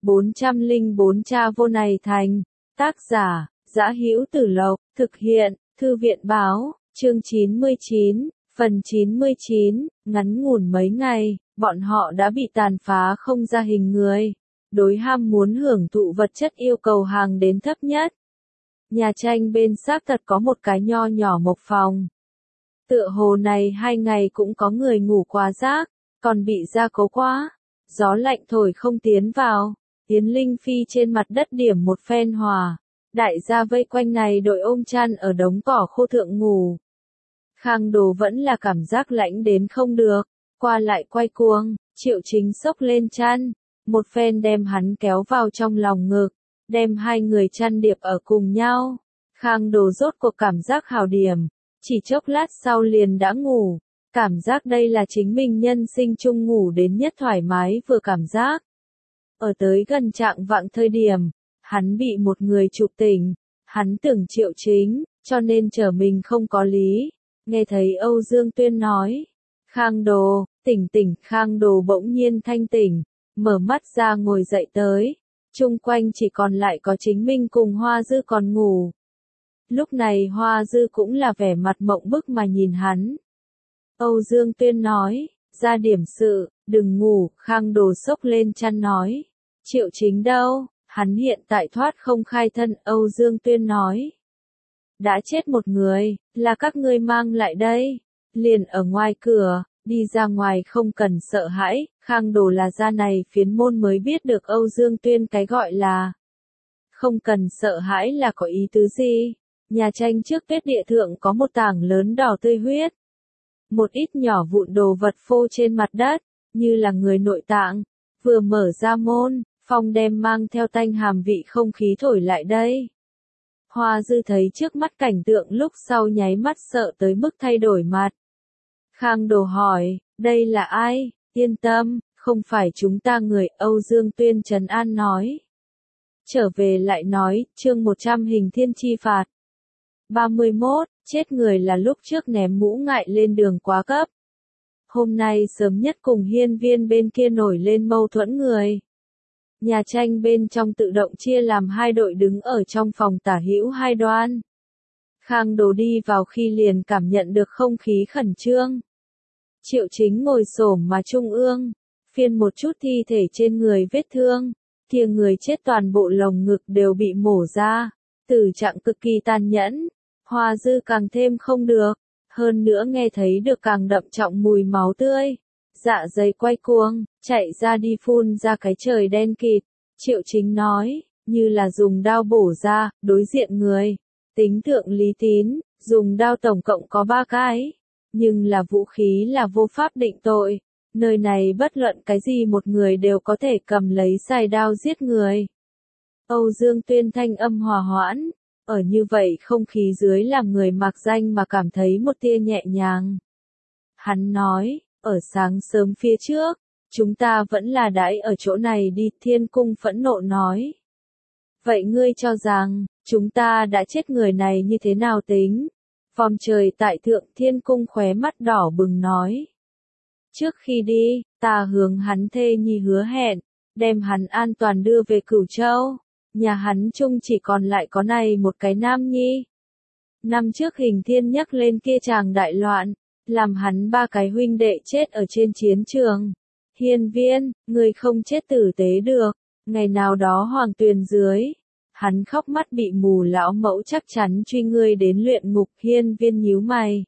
404 Cha vô này thành. Tác giả, Dã Hữu Tử Lộc, thực hiện, Thư viện báo, chương 99, phần 99, ngắn ngủn mấy ngày, bọn họ đã bị tàn phá không ra hình người. Đối ham muốn hưởng thụ vật chất yêu cầu hàng đến thấp nhất. Nhà tranh bên xác thật có một cái nho nhỏ mộc phòng. Tựa hồ này 2 ngày cũng có người ngủ quá rác, còn bị gia cố quá. Gió lạnh thổi không tiến vào. Yến Linh Phi trên mặt đất điểm một phen hòa. Đại gia vây quanh này đội ôm chăn ở đống cỏ khô thượng ngủ. Khang Đồ vẫn là cảm giác lạnh đến không được. Qua lại quay cuồng, Triệu Chính xốc lên chăn. Một phen đem hắn kéo vào trong lòng ngực. Đem hai người chăn điệp ở cùng nhau. Khang Đồ rốt cuộc cảm giác hào điểm. Chỉ chốc lát sau liền đã ngủ. Cảm giác đây là chính mình nhân sinh chung ngủ đến nhất thoải mái vừa cảm giác. Ở tới gần trạng vạng thời điểm, hắn bị một người chụp tỉnh. Hắn tưởng Triệu Chính, cho nên trở mình không có lý. Nghe thấy Âu Dương Tuyên nói. Khang Đồ, tỉnh. Khang Đồ bỗng nhiên thanh tỉnh. Mở mắt ra ngồi dậy tới. Chung quanh chỉ còn lại có chính mình cùng Hoa Dư còn ngủ. Lúc này Hoa Dư cũng là vẻ mặt mộng bức mà nhìn hắn. Âu Dương Tuyên nói, ra điểm sự, đừng ngủ. Khang Đồ xốc lên chăn nói. Triệu Chính đâu, hắn hiện tại thoát không khai thân. Âu Dương Tuyên nói. Đã chết một người, là các ngươi mang lại đây. Liền ở ngoài cửa, đi ra ngoài không cần sợ hãi. Khang Đồ là ra này phiến môn mới biết được Âu Dương Tuyên cái gọi là. Không cần sợ hãi là có ý tứ gì. Nhà tranh trước tuyết địa thượng có một tảng lớn đỏ tươi huyết. Một ít nhỏ vụn đồ vật phô trên mặt đất, như là người nội tạng. Vừa mở ra môn, phong đem mang theo tanh hàm vị không khí thổi lại đây. Hoa Dư thấy trước mắt cảnh tượng lúc sau nháy mắt sợ tới mức thay đổi mặt. Khang Đồ hỏi, đây là ai? Yên tâm, không phải chúng ta người. Âu Dương Tuyên trấn an nói. Trở về lại nói, chương 100 hình thiên chi phạt. 31, chết người là lúc trước ném mũ ngại lên đường quá cấp. Hôm nay sớm nhất cùng hiên viên bên kia nổi lên mâu thuẫn người. Nhà tranh bên trong tự động chia làm hai đội đứng ở trong phòng tả hữu hai đoan. Khang Đồ đi vào khi liền cảm nhận được không khí khẩn trương. Triệu Chính ngồi xổm mà trung ương, phiên một chút thi thể trên người vết thương, kia người chết toàn bộ lồng ngực đều bị mổ ra, tử trạng cực kỳ tàn nhẫn. Hoa Dư càng thêm không được, hơn nữa nghe thấy được càng đậm trọng mùi máu tươi. Dạ dày quay cuồng, chạy ra đi phun ra cái trời đen kịt. Triệu Chính nói, như là dùng đao bổ ra, đối diện người. Tính thượng Lý Tín, dùng đao tổng cộng có 3 cái. Nhưng là vũ khí là vô pháp định tội. Nơi này bất luận cái gì một người đều có thể cầm lấy xài đao giết người. Âu Dương Tuyên thanh âm hòa hoãn. Ở như vậy không khí dưới làm người mạc danh mà cảm thấy một tia nhẹ nhàng. Hắn nói, ở sáng sớm phía trước, chúng ta vẫn là đãi ở chỗ này đi. Thiên Cung phẫn nộ nói. Vậy ngươi cho rằng, chúng ta đã chết người này như thế nào tính? Vòm trời tại thượng. Thiên Cung khóe mắt đỏ bừng nói. Trước khi đi, ta hướng hắn thê nhi hứa hẹn, đem hắn an toàn đưa về Cửu Châu. Nhà hắn chung chỉ còn lại có này một cái nam nhi. Năm trước Hình Thiên nhắc lên kia chàng đại loạn, làm hắn 3 cái huynh đệ chết ở trên chiến trường. Hiên viên, người không chết tử tế được, ngày nào đó hoàng tuyền dưới. Hắn khóc mắt bị mù lão mẫu chắc chắn truy ngươi đến luyện ngục. Hiên viên nhíu mày.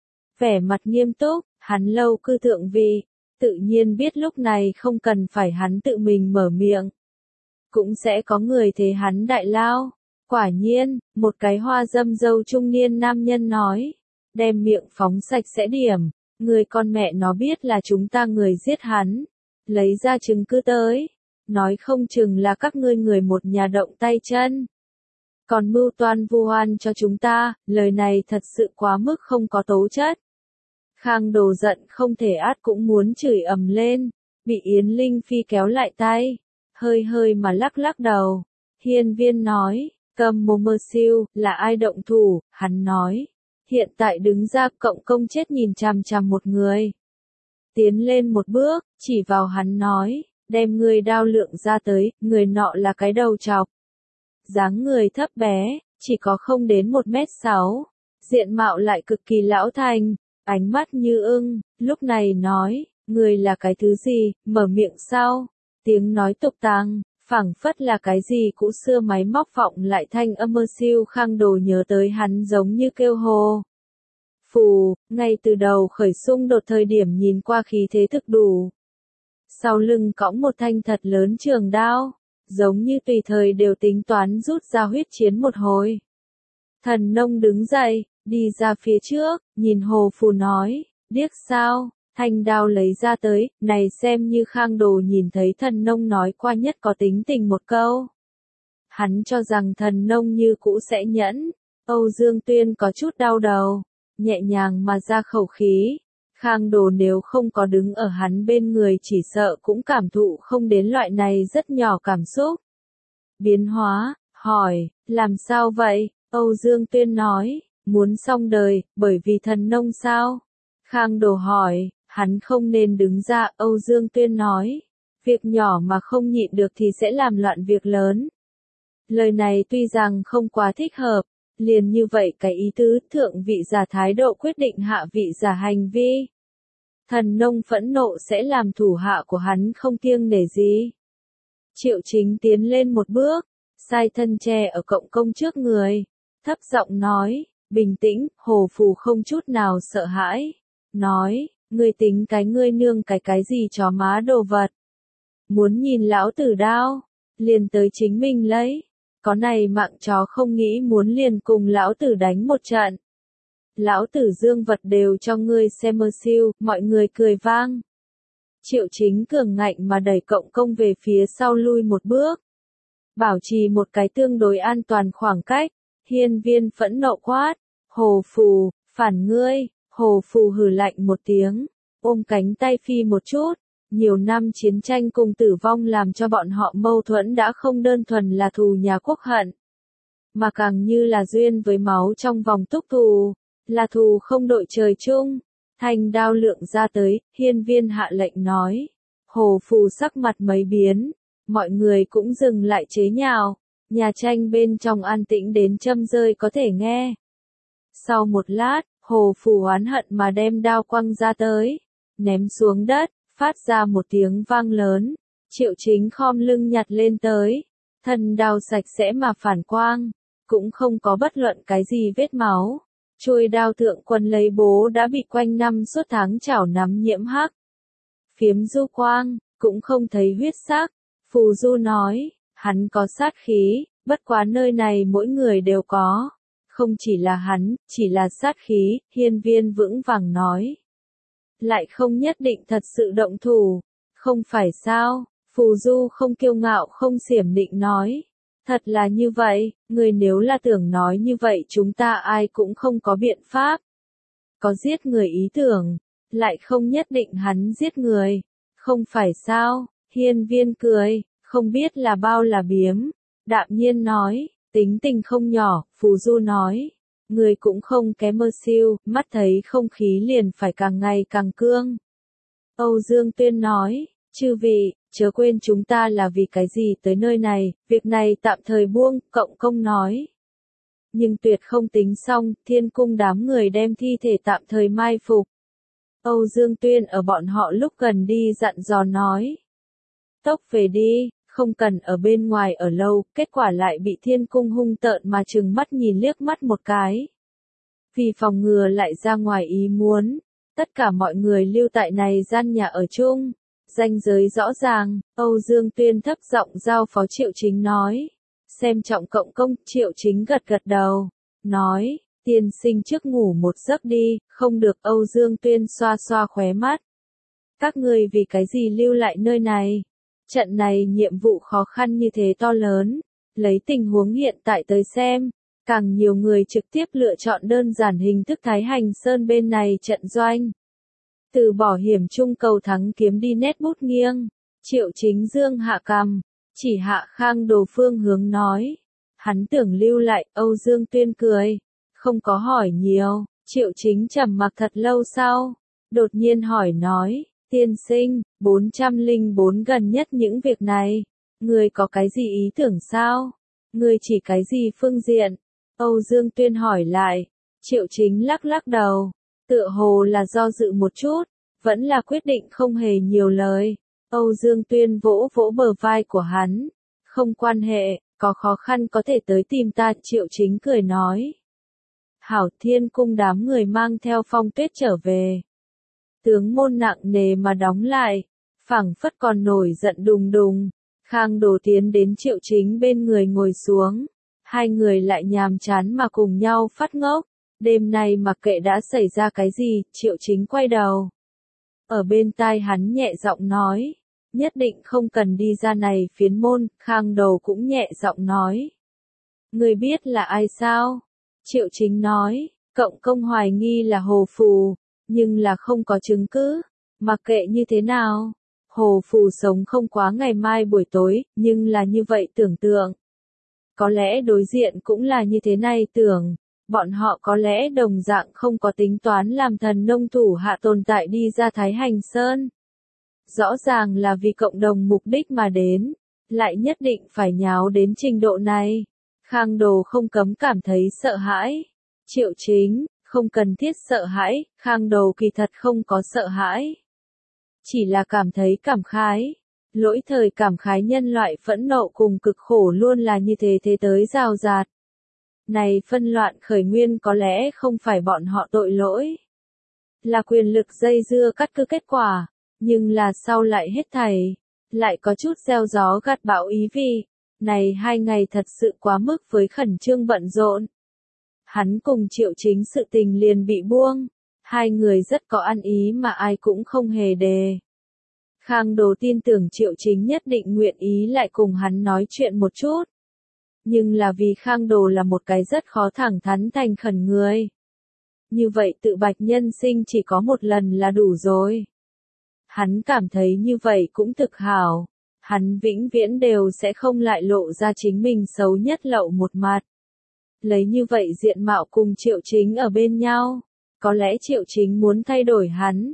Vẻ mặt nghiêm túc, hắn lâu cư thượng vị, tự nhiên biết lúc này không cần phải hắn tự mình mở miệng. Cũng sẽ có người thế hắn đại lao. Quả nhiên, một cái hoa dâm dâu trung niên nam nhân nói. Đem miệng phóng sạch sẽ điểm, người con mẹ nó biết là chúng ta người giết hắn. Lấy ra chứng cứ tới. Nói không chừng là các ngươi người một nhà động tay chân. Còn mưu toan vu oan cho chúng ta, lời này thật sự quá mức không có tố chất. Khang Đồ giận không thể át cũng muốn chửi ầm lên, bị Yến Linh Phi kéo lại tay, hơi mà lắc đầu. Hiên viên nói, cầm mồm mơ siêu, là ai động thủ? Hắn nói, hiện tại đứng ra. Cộng công chết nhìn chằm chằm một người. Tiến lên một bước, chỉ vào hắn nói, đem người đao lượng ra tới, người nọ là cái đầu trọc. Dáng người thấp bé, chỉ có không đến 1m6, diện mạo lại cực kỳ lão thành, ánh mắt như ưng, lúc này nói, người là cái thứ gì, mở miệng sau, tiếng nói tục tàng, phảng phất là cái gì cũ xưa máy móc vọng lại thanh âm mơ siêu Khang Đồ nhớ tới hắn giống như kêu hồ. Phù, ngay từ đầu khởi xung đột thời điểm nhìn qua khí thế thực đủ. Sau lưng cõng một thanh thật lớn trường đao, giống như tùy thời đều tính toán rút ra huyết chiến một hồi. Thần nông đứng dậy, đi ra phía trước, nhìn Hồ Phù nói, điếc sao, thanh đao lấy ra tới, này xem như Khang Đồ nhìn thấy thần nông nói qua nhất có tính tình một câu. Hắn cho rằng thần nông như cũ sẽ nhẫn, Âu Dương Tuyên có chút đau đầu, nhẹ nhàng mà ra khẩu khí. Khang Đồ nếu không có đứng ở hắn bên người chỉ sợ cũng cảm thụ không đến loại này rất nhỏ cảm xúc. Biến hóa, hỏi, làm sao vậy? Âu Dương Tuyên nói, muốn xong đời, bởi vì thần nông sao? Khang Đồ hỏi, hắn không nên đứng ra, Âu Dương Tuyên nói, việc nhỏ mà không nhịn được thì sẽ làm loạn việc lớn. Lời này tuy rằng không quá thích hợp, liền như vậy cái ý tứ thượng vị giả thái độ quyết định hạ vị giả hành vi. Thần nông phẫn nộ sẽ làm thủ hạ của hắn không kiêng nể gì. Triệu Chính tiến lên một bước, sai thân che ở Cộng Công trước người, thấp giọng nói, bình tĩnh, Hồ Phù không chút nào sợ hãi, nói, ngươi tính cái ngươi nương cái gì chó má đồ vật. Muốn nhìn lão tử đao, liền tới chính mình lấy, có này mạng chó không nghĩ muốn liền cùng lão tử đánh một trận. Lão tử dương vật đều cho ngươi xem mơ siêu, mọi người cười vang. Triệu Chính cường ngạnh mà đẩy Cộng Công về phía sau lui một bước. Bảo trì một cái tương đối an toàn khoảng cách, Hiên Viên phẫn nộ quát, Hồ Phù, phản ngươi, Hồ Phù hừ lạnh một tiếng, ôm cánh tay phi một chút. Nhiều năm chiến tranh cùng tử vong làm cho bọn họ mâu thuẫn đã không đơn thuần là thù nhà quốc hận, mà càng như là duyên với máu trong vòng túc thù, là thù không đội trời chung. Thanh đao lượng ra tới, Hiên Viên hạ lệnh nói. Hồ Phù sắc mặt mấy biến, mọi người cũng dừng lại chế nhạo, nhà tranh bên trong an tĩnh đến châm rơi có thể nghe. Sau một lát, Hồ Phù oán hận mà đem đao quăng ra tới, ném xuống đất, phát ra một tiếng vang lớn. Triệu Chính khom lưng nhặt lên tới, thân đao sạch sẽ mà phản quang, cũng không có bất luận cái gì vết máu. Chuôi đao thượng quân lấy bố đã bị quanh năm suốt tháng chảo nắm nhiễm hắc. Phiếm du quang, cũng không thấy huyết sắc. Phù Du nói, hắn có sát khí, bất quá nơi này mỗi người đều có. Không chỉ là hắn, chỉ là sát khí, Hiên Viên vững vàng nói. Lại không nhất định thật sự động thủ, không phải sao? Phù Du không kiêu ngạo không xiểm định nói. Thật là như vậy, người nếu là tưởng nói như vậy chúng ta ai cũng không có biện pháp. Có giết người ý tưởng, lại không nhất định hắn giết người. Không phải sao? Hiên Viên cười, không biết là bao là biếm. Đạm nhiên nói, tính tình không nhỏ, Phù Du nói. Người cũng không kém mơ siêu, mắt thấy không khí liền phải càng ngày càng cương. Âu Dương Tuyên nói, chư vị, chớ quên chúng ta là vì cái gì tới nơi này, việc này tạm thời buông, Cộng Công nói. Nhưng tuyệt không tính xong, Thiên Cung đám người đem thi thể tạm thời mai phục. Âu Dương Tuyên ở bọn họ lúc gần đi dặn dò nói. Tốc về đi, không cần ở bên ngoài ở lâu, kết quả lại bị Thiên Cung hung tợn mà trừng mắt nhìn liếc mắt một cái. Vì phòng ngừa lại ra ngoài ý muốn, tất cả mọi người lưu tại này gian nhà ở chung. Ranh giới rõ ràng, Âu Dương Tuyên thấp giọng giao phó Triệu Chính nói. Xem trọng Cộng Công, Triệu Chính gật gật đầu, nói, tiên sinh trước ngủ một giấc đi, không được. Âu Dương Tuyên xoa xoa khóe mắt. Các người vì cái gì lưu lại nơi này? Trận này nhiệm vụ khó khăn như thế to lớn, lấy tình huống hiện tại tới xem, càng nhiều người trực tiếp lựa chọn đơn giản hình thức Thái Hành Sơn bên này trận doanh. Từ bỏ hiểm chung cầu thắng kiếm đi nét bút nghiêng. Triệu Chính dương hạ cằm, chỉ hạ Khang Đồ phương hướng nói. Hắn tưởng lưu lại, Âu Dương Tuyên cười, không có hỏi nhiều. Triệu Chính trầm mặc thật lâu sau, đột nhiên hỏi nói, Tiên sinh, 404 gần nhất những việc này. Ngươi có cái gì ý tưởng sao? Ngươi chỉ cái gì phương diện? Âu Dương Tuyên hỏi lại. Triệu Chính lắc lắc đầu. Tựa hồ là do dự một chút. Vẫn là quyết định không hề nhiều lời. Âu Dương Tuyên vỗ vỗ bờ vai của hắn. Không quan hệ, có khó khăn có thể tới tìm ta. Triệu Chính cười nói. Hảo Thiên Cung đám người mang theo Phong Tuyết trở về. Tướng môn nặng nề mà đóng lại, phảng phất còn nổi giận đùng đùng. Khang Đồ tiến đến Triệu Chính bên người ngồi xuống. Hai người lại nhàm chán mà cùng nhau phát ngốc. Đêm nay mặc kệ đã xảy ra cái gì, Triệu Chính quay đầu. Ở bên tai hắn nhẹ giọng nói. Nhất định không cần đi ra này phiến môn, Khang Đồ cũng nhẹ giọng nói. Người biết là ai sao? Triệu Chính nói, Cộng Công hoài nghi là Hồ Phù, nhưng là không có chứng cứ. Mặc kệ như thế nào, Hồ Phù sống không quá ngày mai buổi tối, nhưng là như vậy tưởng tượng. Có lẽ đối diện cũng là như thế này tưởng, bọn họ có lẽ đồng dạng không có tính toán làm thần nông thủ hạ tồn tại đi ra Thái Hành Sơn. Rõ ràng là vì cộng đồng mục đích mà đến, lại nhất định phải nháo đến trình độ này. Khang Đồ không cấm cảm thấy sợ hãi. Triệu Chính, không cần thiết sợ hãi, Khang Đồ kỳ thật không có sợ hãi. Chỉ là cảm thấy cảm khái. Lỗi thời cảm khái nhân loại phẫn nộ cùng cực khổ luôn là như thế thế tới rào rạt. Này phân loạn khởi nguyên có lẽ không phải bọn họ tội lỗi. Là quyền lực dây dưa cắt cứ kết quả, nhưng là sau lại hết thảy. Lại có chút gieo gió gặt bão ý vị. Này 2 ngày thật sự quá mức với khẩn trương bận rộn. Hắn cùng Triệu Chính sự tình liền bị buông. Hai người rất có ăn ý mà ai cũng không hề đề. Khang Đồ tin tưởng Triệu Chính nhất định nguyện ý lại cùng hắn nói chuyện một chút. Nhưng là vì Khang Đồ là một cái rất khó thẳng thắn thành khẩn người. Như vậy tự bạch nhân sinh chỉ có một lần là đủ rồi. Hắn cảm thấy như vậy cũng thực hảo. Hắn vĩnh viễn đều sẽ không lại lộ ra chính mình xấu nhất lậu một mặt. Lấy như vậy diện mạo cùng Triệu Chính ở bên nhau. Có lẽ Triệu Chính muốn thay đổi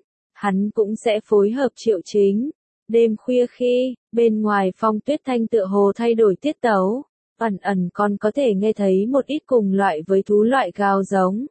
hắn cũng sẽ phối hợp Triệu Chính. Đêm khuya khi, bên ngoài Phong Tuyết Thanh tựa hồ thay đổi tiết tấu, ẩn ẩn còn có thể nghe thấy một ít cùng loại với thú loại gào giống.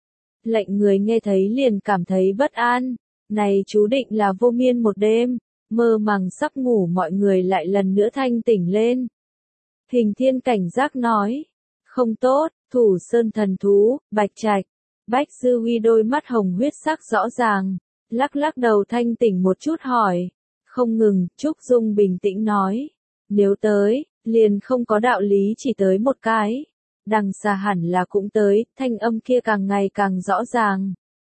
Lệnh người nghe thấy liền cảm thấy bất an, này chú định là vô miên một đêm, mơ màng sắp ngủ mọi người lại lần nữa thanh tỉnh lên. Hình Thiên cảnh giác nói, không tốt, Thủ Sơn thần thú, Bạch Trạch. Bách Dư Huy đôi mắt hồng huyết sắc rõ ràng, lắc lắc đầu thanh tỉnh một chút hỏi. Không ngừng, Trúc Dung bình tĩnh nói. Nếu tới, liền không có đạo lý chỉ tới một cái. Đằng xa hẳn là cũng tới, thanh âm kia càng ngày càng rõ ràng.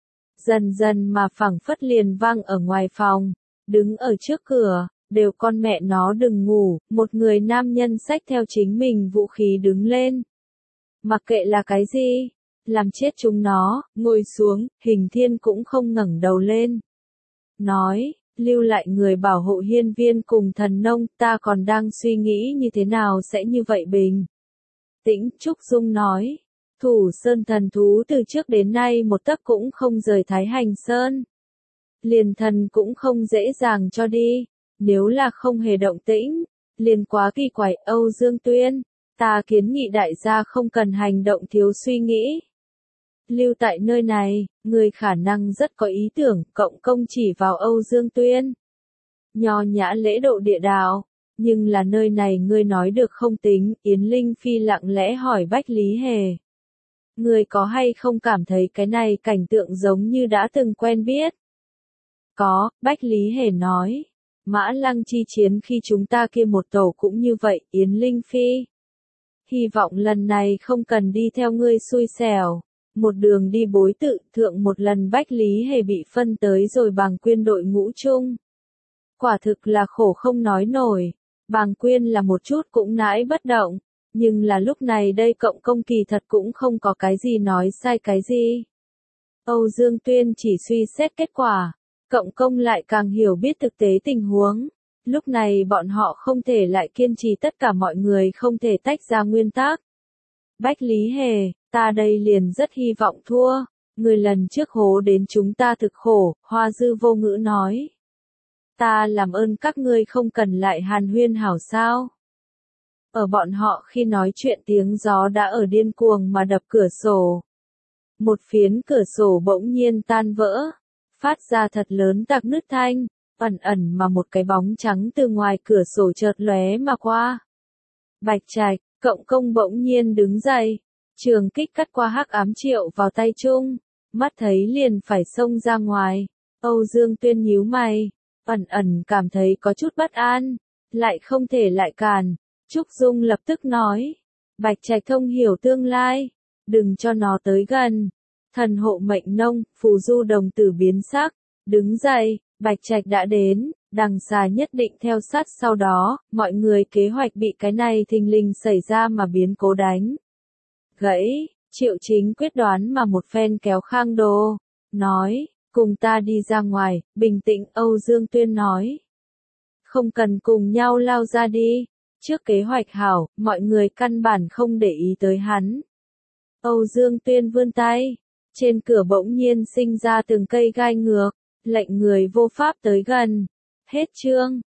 Dần dần mà phảng phất liền vang ở ngoài phòng, đứng ở trước cửa, đều con mẹ nó đừng ngủ, một người nam nhân xách theo chính mình vũ khí đứng lên. Mặc kệ là cái gì, làm chết chúng nó, ngồi xuống, Hình Thiên cũng không ngẩng đầu lên. Nói, lưu lại người bảo hộ hiên viên cùng thần nông, ta còn đang suy nghĩ như thế nào sẽ như vậy bình. Tĩnh Trúc Dung nói, Thủ Sơn thần thú từ trước đến nay một tấc cũng không rời Thái Hành Sơn. Liền thần cũng không dễ dàng cho đi, nếu là không hề động tĩnh, liền quá kỳ quái. Âu Dương Tuyên, ta kiến nghị đại gia không cần hành động thiếu suy nghĩ. Lưu tại nơi này, người khả năng rất có ý tưởng, Cộng Công chỉ vào Âu Dương Tuyên. Nho nhã lễ độ địa đạo, nhưng là nơi này ngươi nói được không tính, Yến Linh Phi lặng lẽ hỏi Bách Lý Hề. Ngươi có hay không cảm thấy cái này cảnh tượng giống như đã từng quen biết? Có, Bách Lý Hề nói. Mã Lăng chi chiến khi chúng ta kia một tổ cũng như vậy, Yến Linh Phi. Hy vọng lần này không cần đi theo ngươi xui xẻo. Một đường đi bối tự thượng một lần Bách Lý Hề bị phân tới rồi Bàng Quyên đội ngũ chung. Quả thực là khổ không nói nổi. Bàng Quyên là một chút cũng nãi bất động. Nhưng là lúc này đây Cộng Công kỳ thật cũng không có cái gì nói sai cái gì. Âu Dương Tuyên chỉ suy xét kết quả. Cộng Công lại càng hiểu biết thực tế tình huống. Lúc này bọn họ không thể lại kiên trì tất cả mọi người không thể tách ra nguyên tắc. Bách Lý Hề, ta đây liền rất hy vọng thua. Người lần trước hố đến chúng ta thực khổ, Hoa Dư vô ngữ nói. ta làm ơn các ngươi không cần lại hàn huyên hảo sao. Ở bọn họ khi nói chuyện tiếng gió đã ở điên cuồng mà đập cửa sổ. Một phiến cửa sổ bỗng nhiên tan vỡ, phát ra thật lớn tạc nứt thanh, ẩn ẩn mà một cái bóng trắng từ ngoài cửa sổ chợt lóe mà qua. Bạch Trạch, Cộng Công bỗng nhiên đứng dậy, trường kích cắt qua hắc ám triệu vào tay Trung, mắt thấy liền phải xông ra ngoài. Âu Dương Tuyên nhíu mày, ẩn ẩn cảm thấy có chút bất an, lại không thể lại cản. Trúc Dung lập tức nói, Bạch Trạch thông hiểu tương lai, đừng cho nó tới gần. Thần hộ mệnh nông, phù du đồng tử biến sắc, đứng dậy, Bạch Trạch đã đến, đằng xà nhất định theo sát sau đó, mọi người kế hoạch bị cái này thình lình xảy ra mà biến cố đánh. Gãy, Triệu Chính quyết đoán mà một phen kéo Khang Đô, nói, cùng ta đi ra ngoài, bình tĩnh. Âu Dương Tuyên nói, không cần cùng nhau lao ra đi, trước kế hoạch hảo, mọi người căn bản không để ý tới hắn. Âu Dương Tuyên vươn tay, trên cửa bỗng nhiên sinh ra từng cây gai ngược, lệnh người vô pháp tới gần. Hết chương.